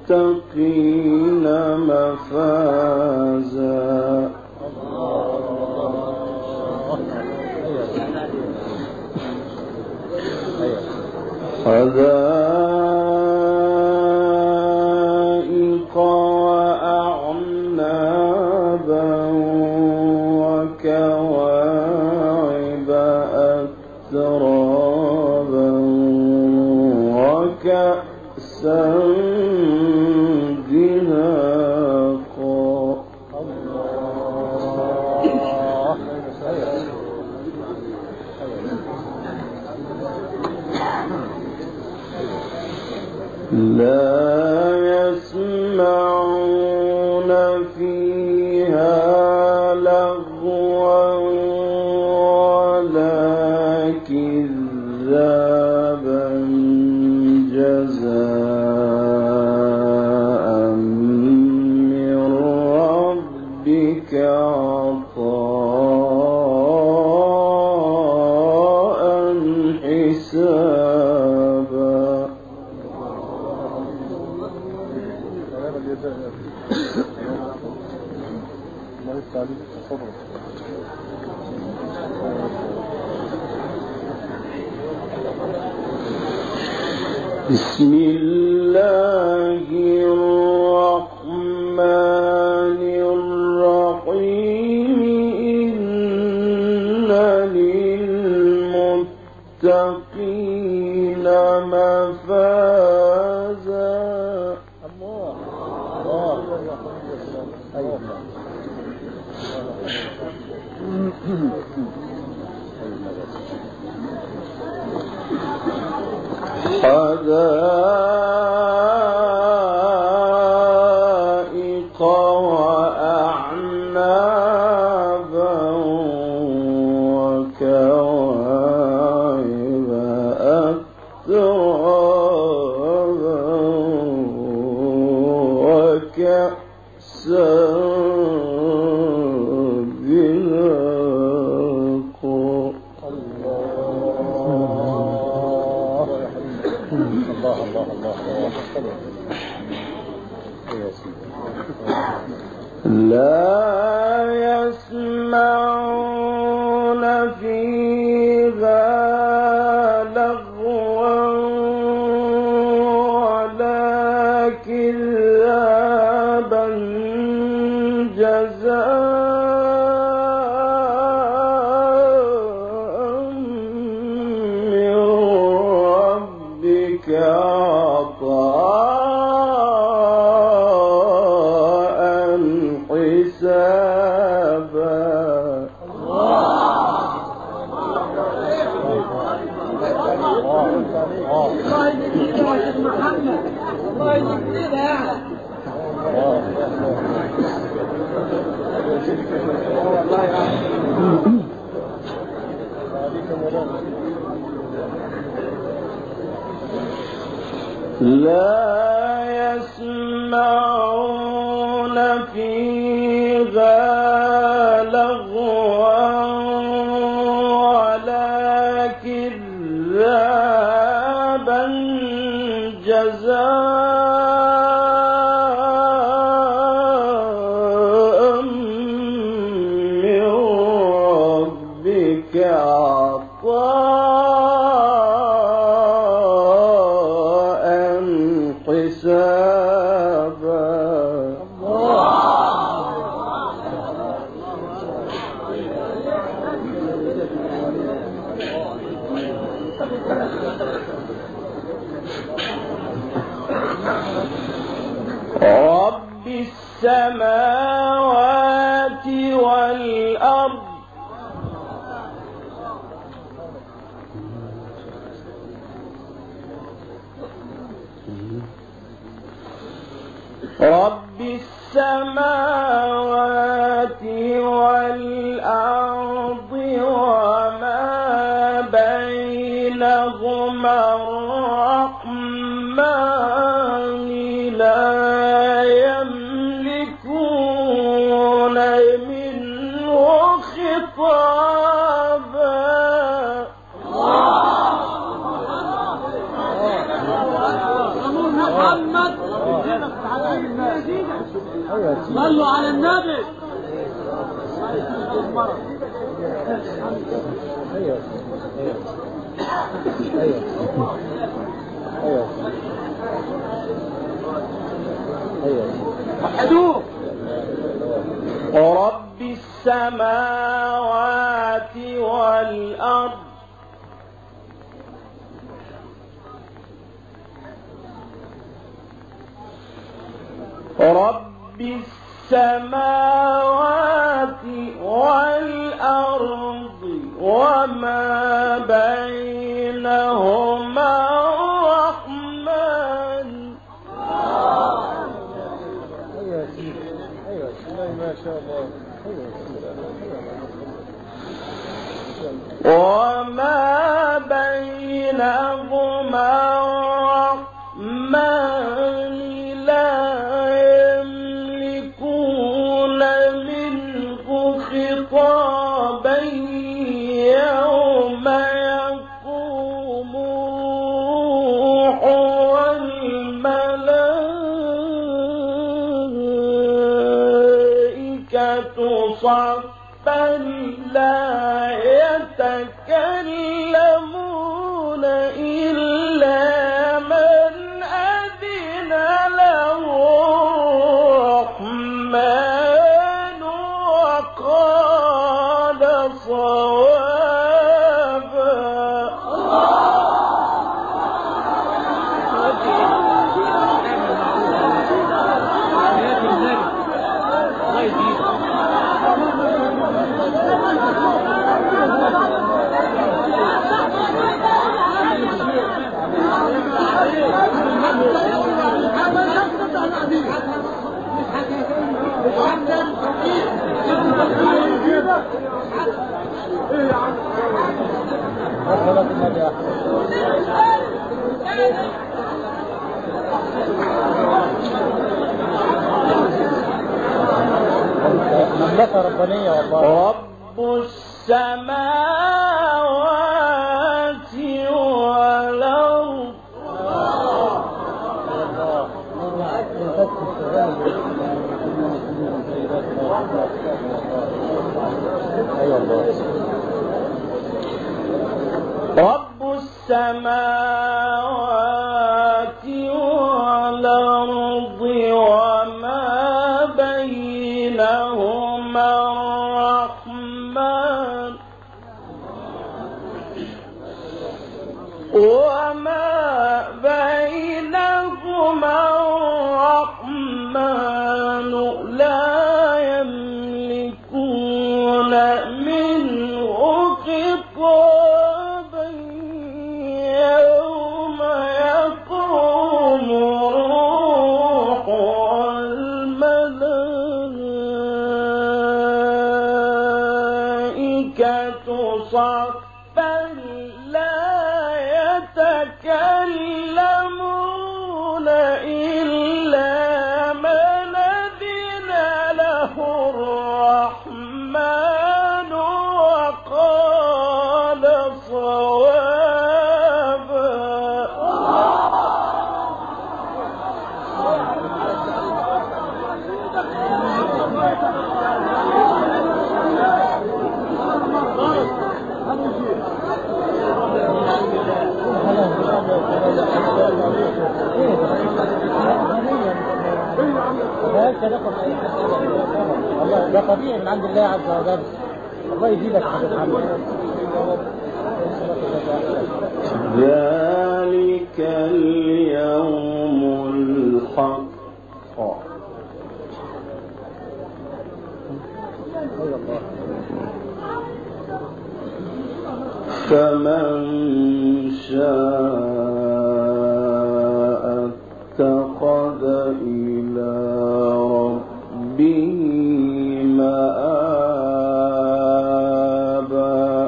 للمتقين مفازا. حدائق وأعنابا وكواعب أترابا وكأسا دهاقا. لا يسمعون فيها لغوا ولا كذابا جزاء من ربك عطاء حسابا. بسم الله الرحمن الرحيم. إن للمتقين مفازا. حدائق وأعنابا وكواعب أترابا وكأسا لا يسمعون فيها لغوا ولا كذابا جزاء من ربك عطاء حسابا. لا يسمعون فيها لغوا ولا كذابا جزاء من ربك عطاء حسابا. رب السماوات والأرض رب السماوات والأرض وما بينهما الرحمن لا يملكون منه خطابا. محمد صلوا على النبي. ايوه ايوه ايوه ايوه وحدوه. رب السماوات والأرض رب السماوات والأرض وما بينهما الرحمن. ايوه يا سيدي ايوه ما شاء الله. وما بينهما الرحمن لا يملكون منه خطابا يوم يقوم الروح والملائكة صفا لا يتكلمون إلا من أذن له الرحمن وقال صوابا. مملكة ربانية والله. رب السماوات والأرض رب السماوات والأرض وما بينهما الرحمن وما بينهما الرحمن لا يملكون منه خطابا يوم يقوم الروح والملائكة صفا لا يتكلمون إلا من أذن له الرحمن وقال صوابا. الله ده طبيعي من عند الله عز وجل. الله يزيدك يا حبيب محمد. ذلك اليوم الحق فمن شاء اتخذ إلى ربه مآبا.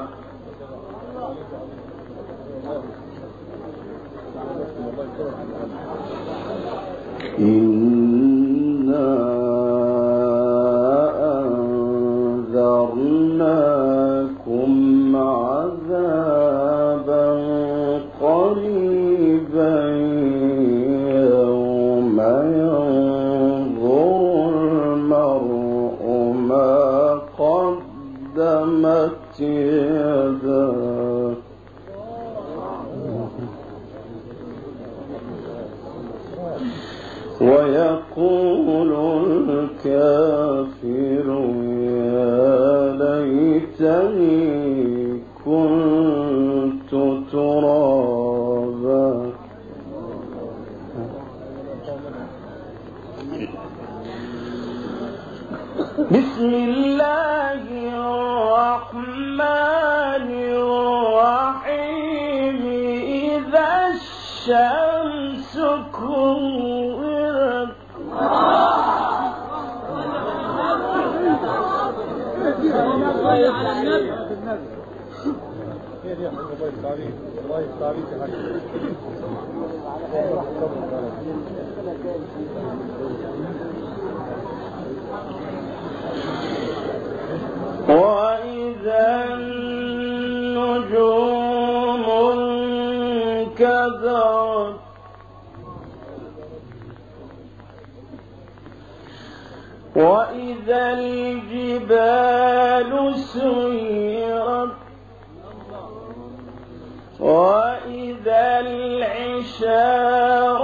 إنا أنذرناكم عذابا قريبا يداه ويقول الكافر يا ليتني كنت ترابا. بسم الله الرحمن الرحيم. إذا الشمس كورت وإذا النجوم انكدرت وإذا الجبال سيرت وإذا العشار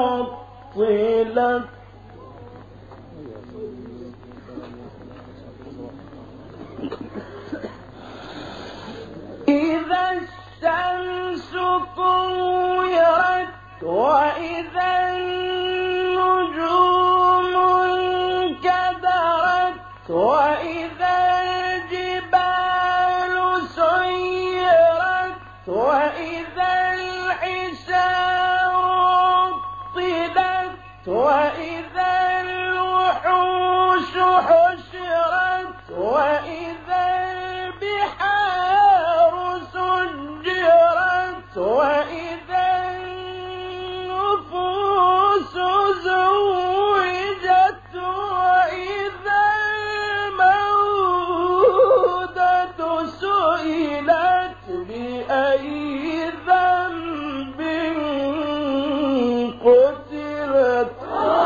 عطلت إذا الشمس كورت وإذا النجوم انكدرت وإذا الجبال سيرت وإذا العشار عطلت وإذا الوحوش حشرت وإذا البحار سجرت وإذا النفوس زوجت وإذا الموءودة سئلت بأي ذنب قتلت.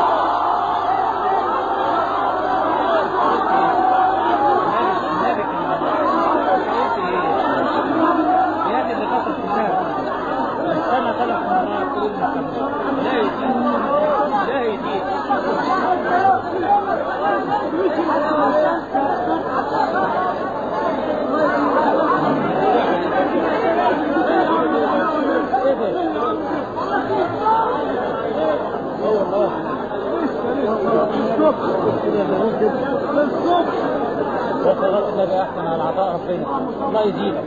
النبي احسن على عطاء ربنا، الله يزيدك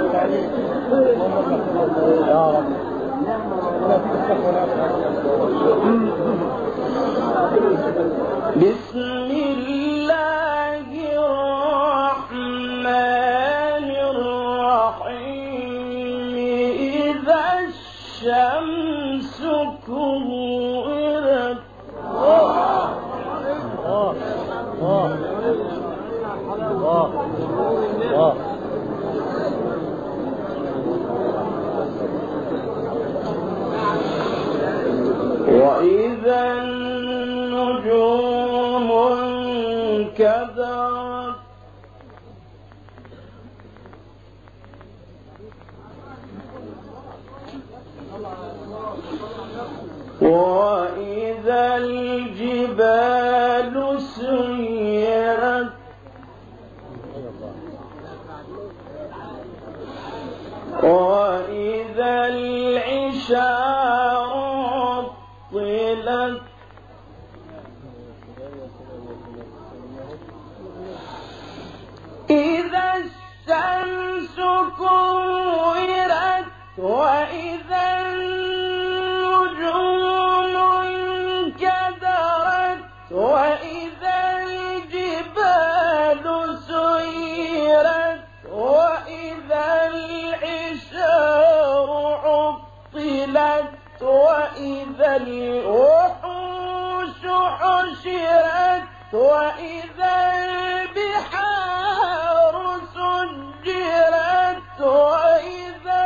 يا رب. بسم الله الرحمن الرحيم. إذا الشمس كورت وإذا النجوم انكدرت وإذا الجبال سيرت وإذا العشار عطلت إذا الشمس كورت وإذا النجوم انكدرت وإذا الجبال سيرت وإذا العشار عطلت وإذا الوحوش حشرت وإذا البحار سجرت وإذا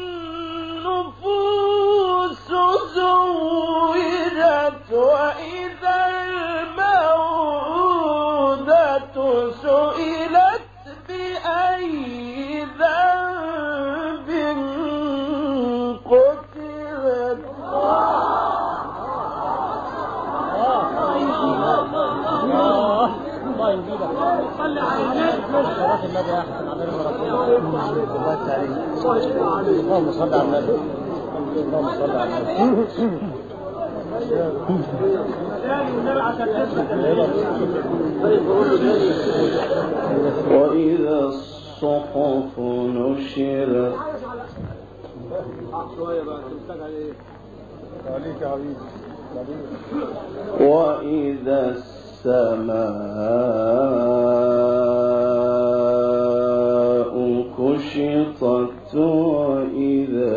النفوس زوجت وإذا الموءودة سئلت بأي النبي يا احسن على رسول الله. الله تعالى. اللهم صل على النبي. اللهم صل على النبي. وإذا الصحف نشرت وإذا السماء كشطت وإذا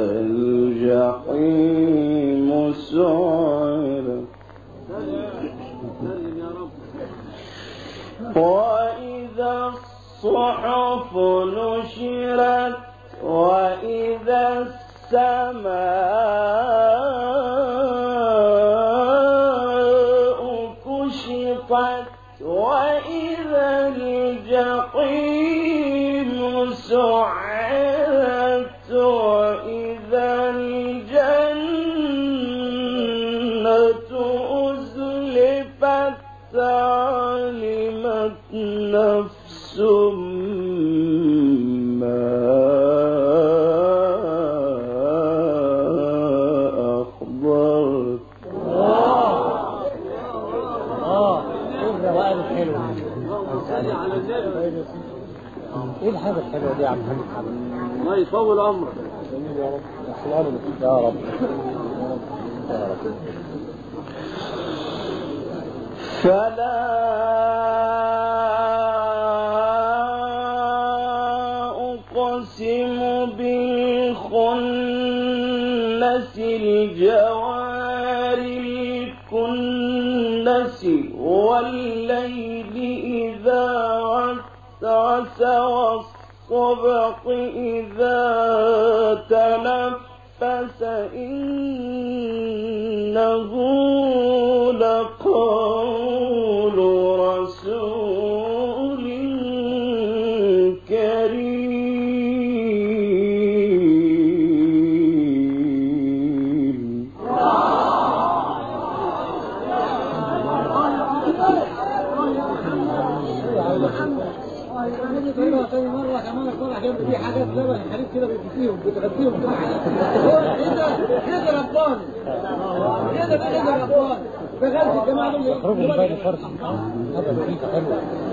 الجحيم سعرت وإذا الصحف نشرت وإذا السماء كشطت وإذا الجحيم سعرت وإذا الجنة أزلفت علمت نفس ما أحضرت. ايه الحاجة الحلوة دي يا عم محمد؟ الله يطول عمرك. جميل يا رب. يا رب. يا رب. فلا أقسم بالخنس الجوار الكنس والليل إذا عسعس والصبح إذا تنفس إنه لقول رسول كريم. تاني مرة كمان الفرح جنب دي حاجات لبن حليب كده بتديهم بتغديهم كده حاجات. كده رباني. كده رباني. بغذي الجماعة دول يخرجوا من بين الفرس. هذا لطيف حلو.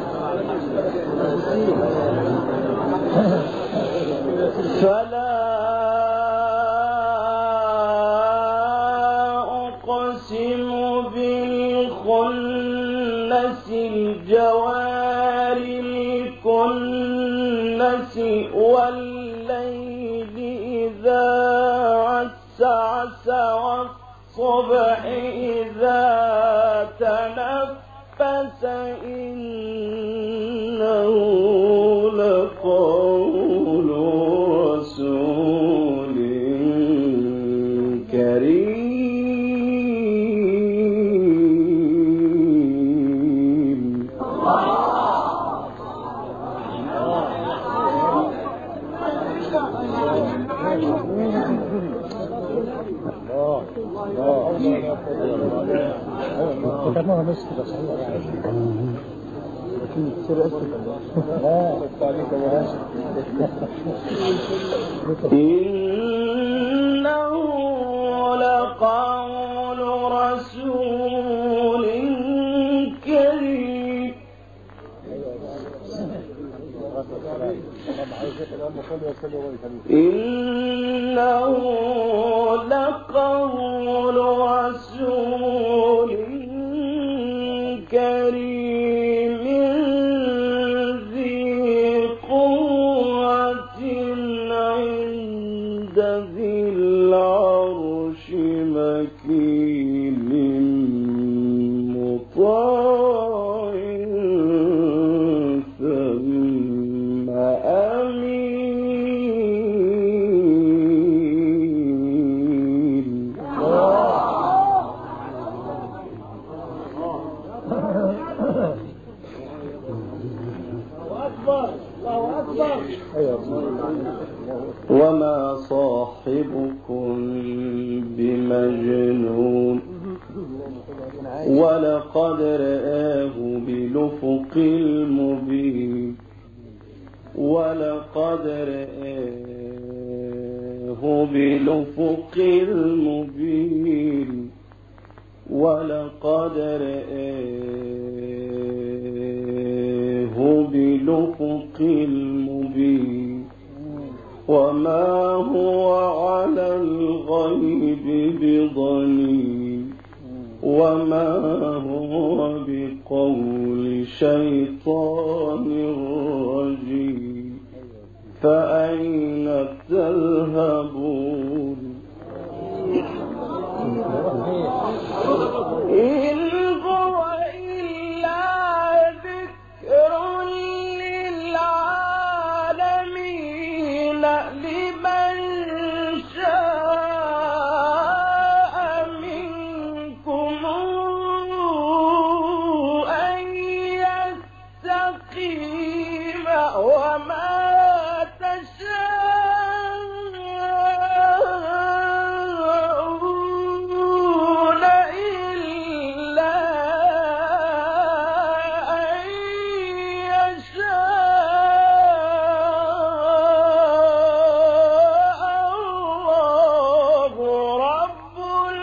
فلا أقسم بالخنس الجوار الكنس والليل إذا عسعس والصبح إذا تنفس إنه لقول رسول كريم. كتبناها بس كده صحيح يعني. إنه لقول رسول كريم. إنه لقول رسول كريم ذي قوة عند ذي العرش مكين مطاع ثم أمين. وما صاحبكم بمجنون ولقد رآه بالأفق المبين ولقد رآه بالأفق المبين ولقد رآه بالأفق المبين وما هو على الغيب بضنين وما هو بقول شيطان رجيم فأين تذهبون إن هو إلا ذكر للعالمين لمن شاء منكم أن يستقيم وما تشاءون إلا أن يشاء الله رب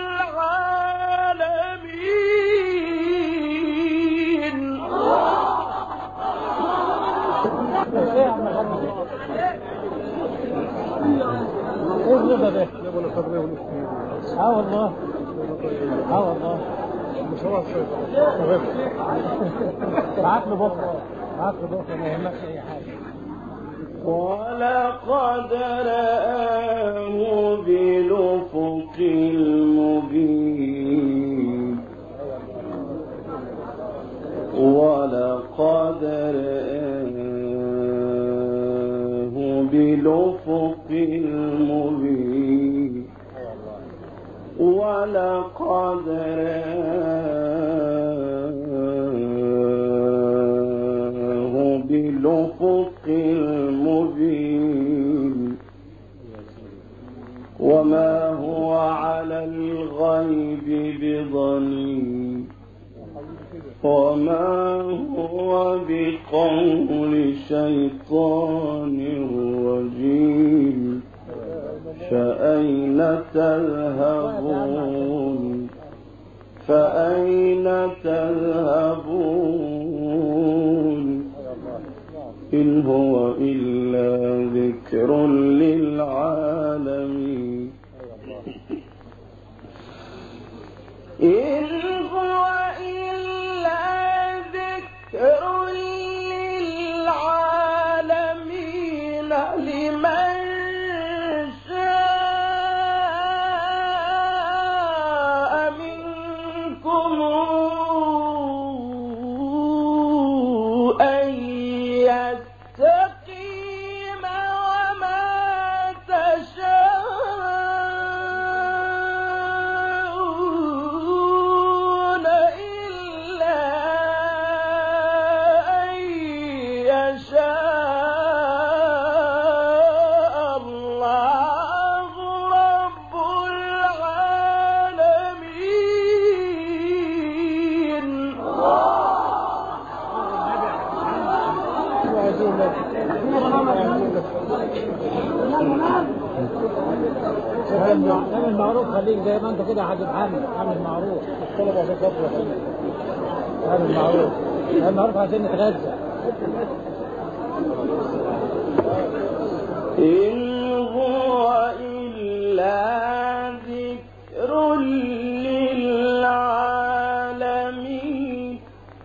العالمين. والله والله مش هو الشيخ بعت له بكره ما يهمكش اي حاجه. ولقد رآه بالأفق المبين ولقد رآه بالأفق المبين ولقد رآه بالأفق المبين وما هو على الغيب بضنين وما هو بقول شيطان رجيم فأين تذهبون إن هو إلا ذكر للعالمين إن هو إلا ذكر للعالمين لمن شاء منكم أن يستقيم وما تشاءون إلا أن يشاء الله رب العالمين. اعمل معروف خليك زي ما انت كده حاجب عامل معروف الطلبه في صفوه اعمل معروف عشان نتغذى. إن هو إلا ذكر للعالمين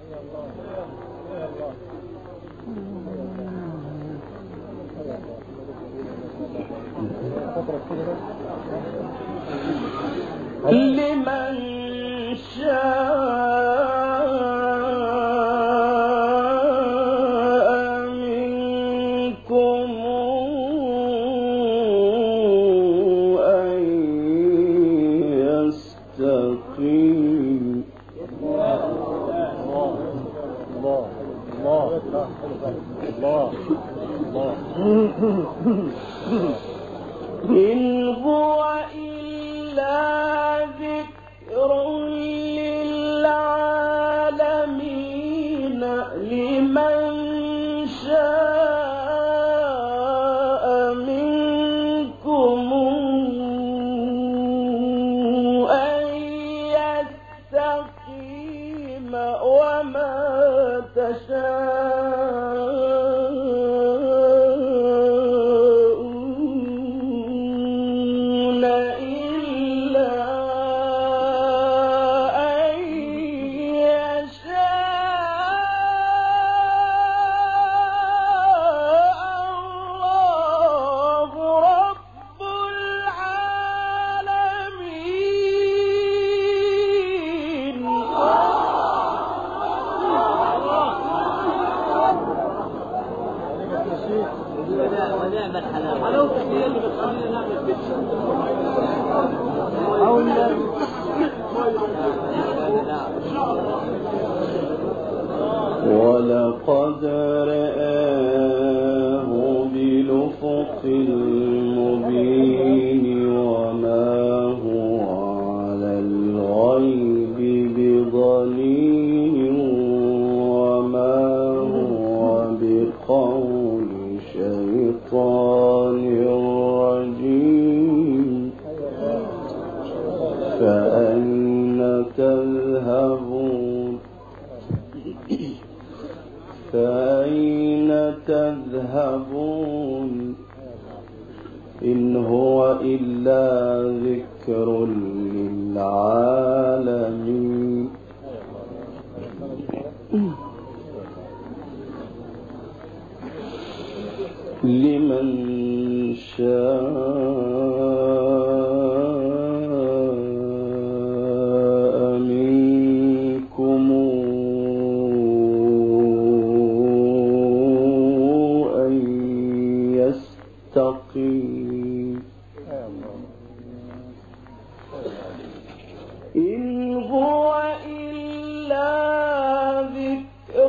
لمن شاء منكم أن يستقيم إن هو إلا ذكر للعالمين لمن شاء وما تشاءون إلا أن يشاء الله رب العالمين. ونعم الحلاوة حلاوتك هي اللي بتخلينا نعمل كده. ولقد رآه بالأفق المبين وما هو على الغيب بضنين وما هو بقول شيطان رجيم. فأين تذهبون فأين تذهبون إن هو إلا ذكر للعالمين. لمن شاء منكم أن يستقيم. إن هو إلا ذكر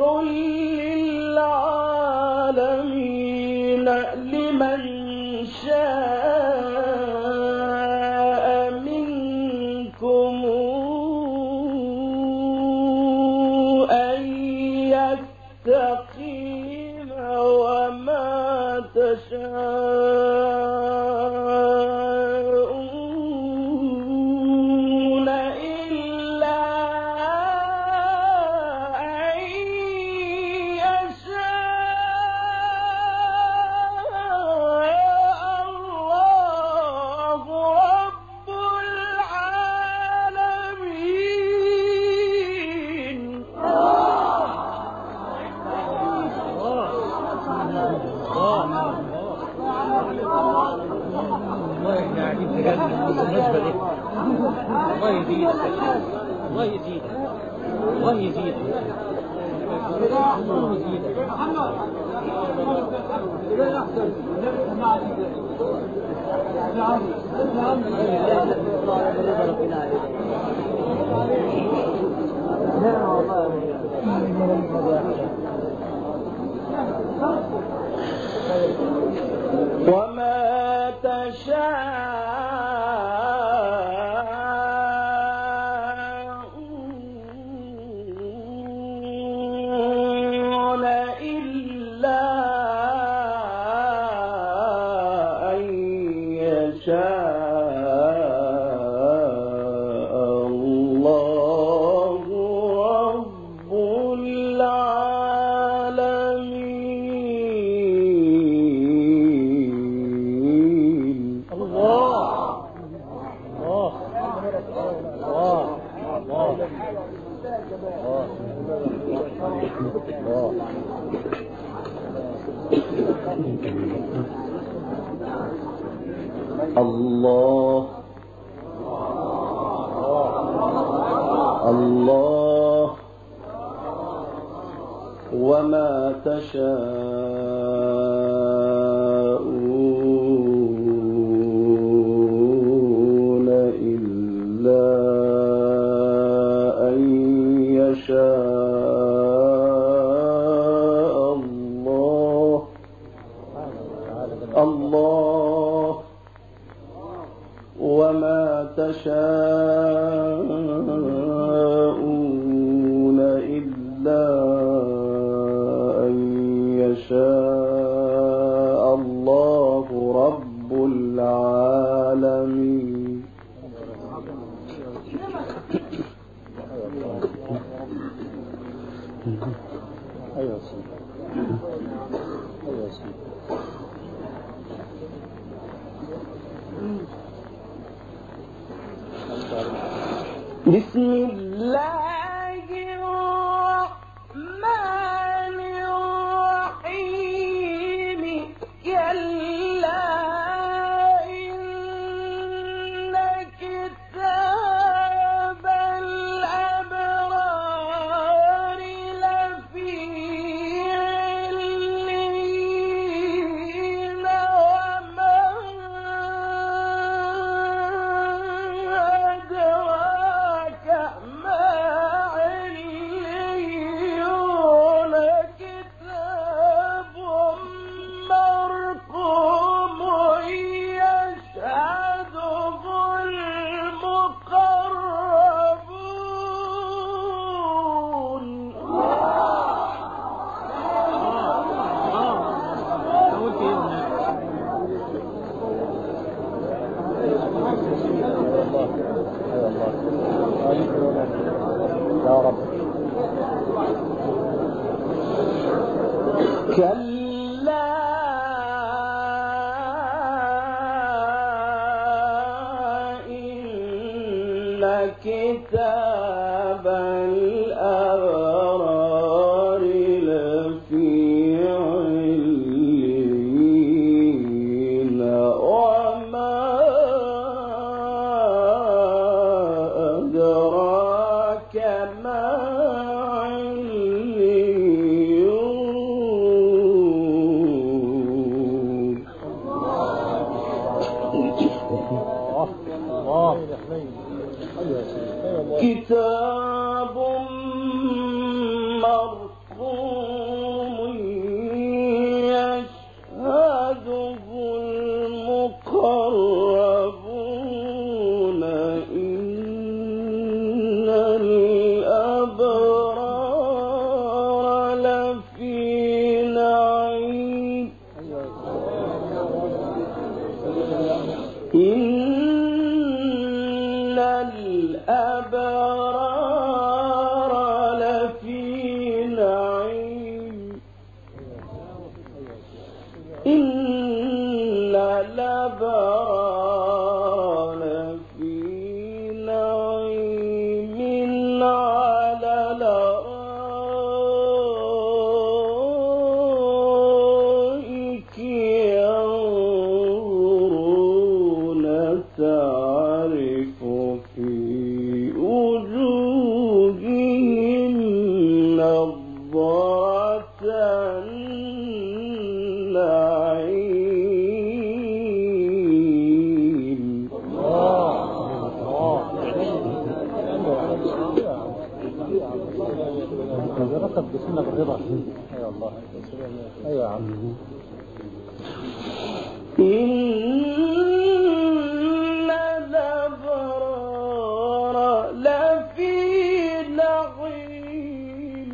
للعالمين. لمن شاء منكم أن يستقيم وما تشاءون إلا أن يشاء الله رب العالمين. والله احنا قاعدين في جنة بالمناسبة دي. الله يزيدك يا شيخ. الله يزيدك. الله يزيدك. الله يزيدك. محمد احسن وما تشاءون إلا أن يشاء الله رب العالمين. الله الله وما تشاءون إلا أن يشاء الله وما تشاءون إلا أن يشاء أيوة سيدي. أيوة سيدي. بسم الله الرحمن الرحيم كلا إن كتاب الأبرار لفي عليين وما أدراك ما عليون كتاب مرقوم يشهده المقربون يا رب. كلا إن كتاب الأبرار لفي عليين وما أدراك ما عليون كتاب مرقوم يشهده المقربون إن الأبرار لفي نعيم إن الأبرار لفي نعيم إن الأبرار لفي نعيم على الأرائك ينظرون تعرف في وجوههم نضرة النعيم ركب جسمنا بالرضا. أيوة الله. أيوة يا عم. إن الأبرار لفي نعيم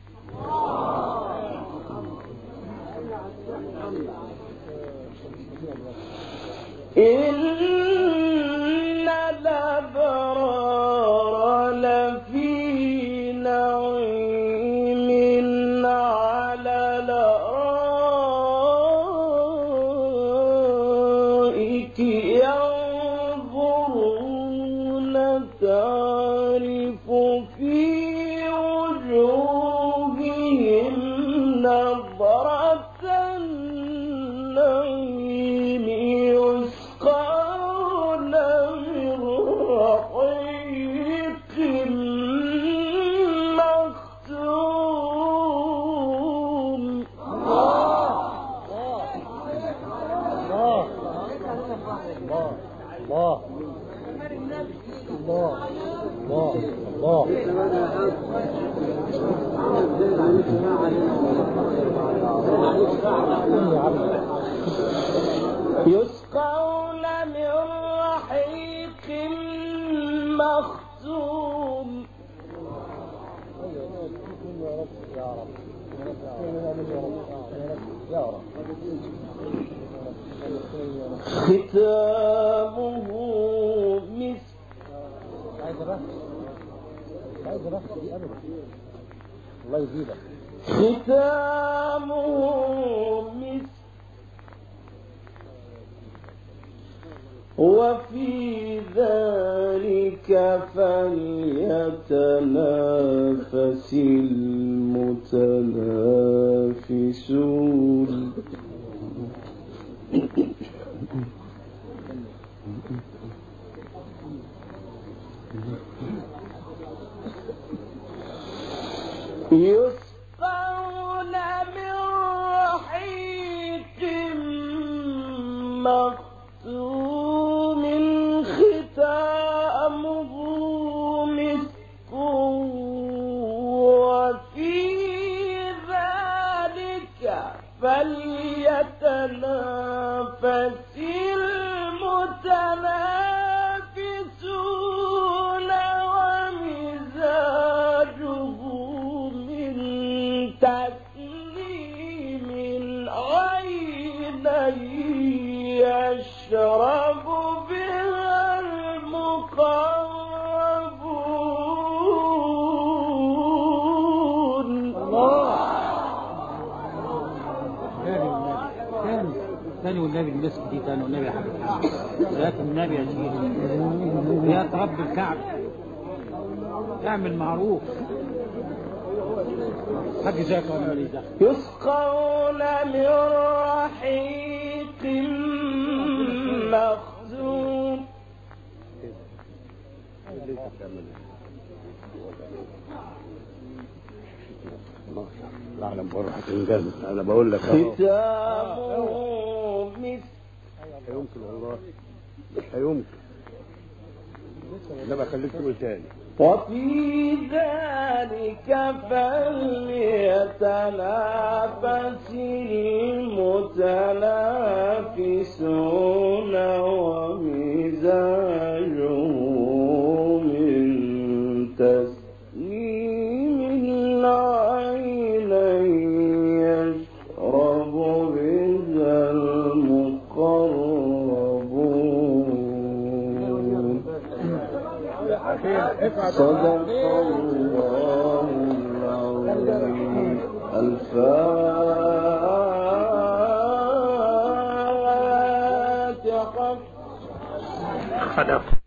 إن الأبرار لفي نعيم على الأرائك ينظرون تعرف في وجوههم نضرة النعيم يسقون من رحيق مختوم يسقون من رحيق مختوم ختامه مسك. عايز بس دي أبدا. الله يزيدك. ختامه مسك وفي ذلك فليتنافس المتنافسون. يسقون من رحيق مختوم ختامه مسك وفي ذلك فليتنافس المتنافسون ومزاجه من تسليم عينا يشرب بها المقربون. ثاني والنبي المسك دي ثاني والنبي يا حبيبي ذات النبي يا سيدي يا رب الكعب اعمل معروف حق ذاك ولا لي ذاك. يسقون من رحيق مختوم اعلم بروحك انجاز. انا بقول لك ختامه مسك. مش هيمكن والله مش هيمكن. انما خليك تقول تاني. وفي ذلك فليتنافس المتنافسون ومزاجه من تسليم العين يشرب بها المقربون. صدق الله العظيم. الفاتحة.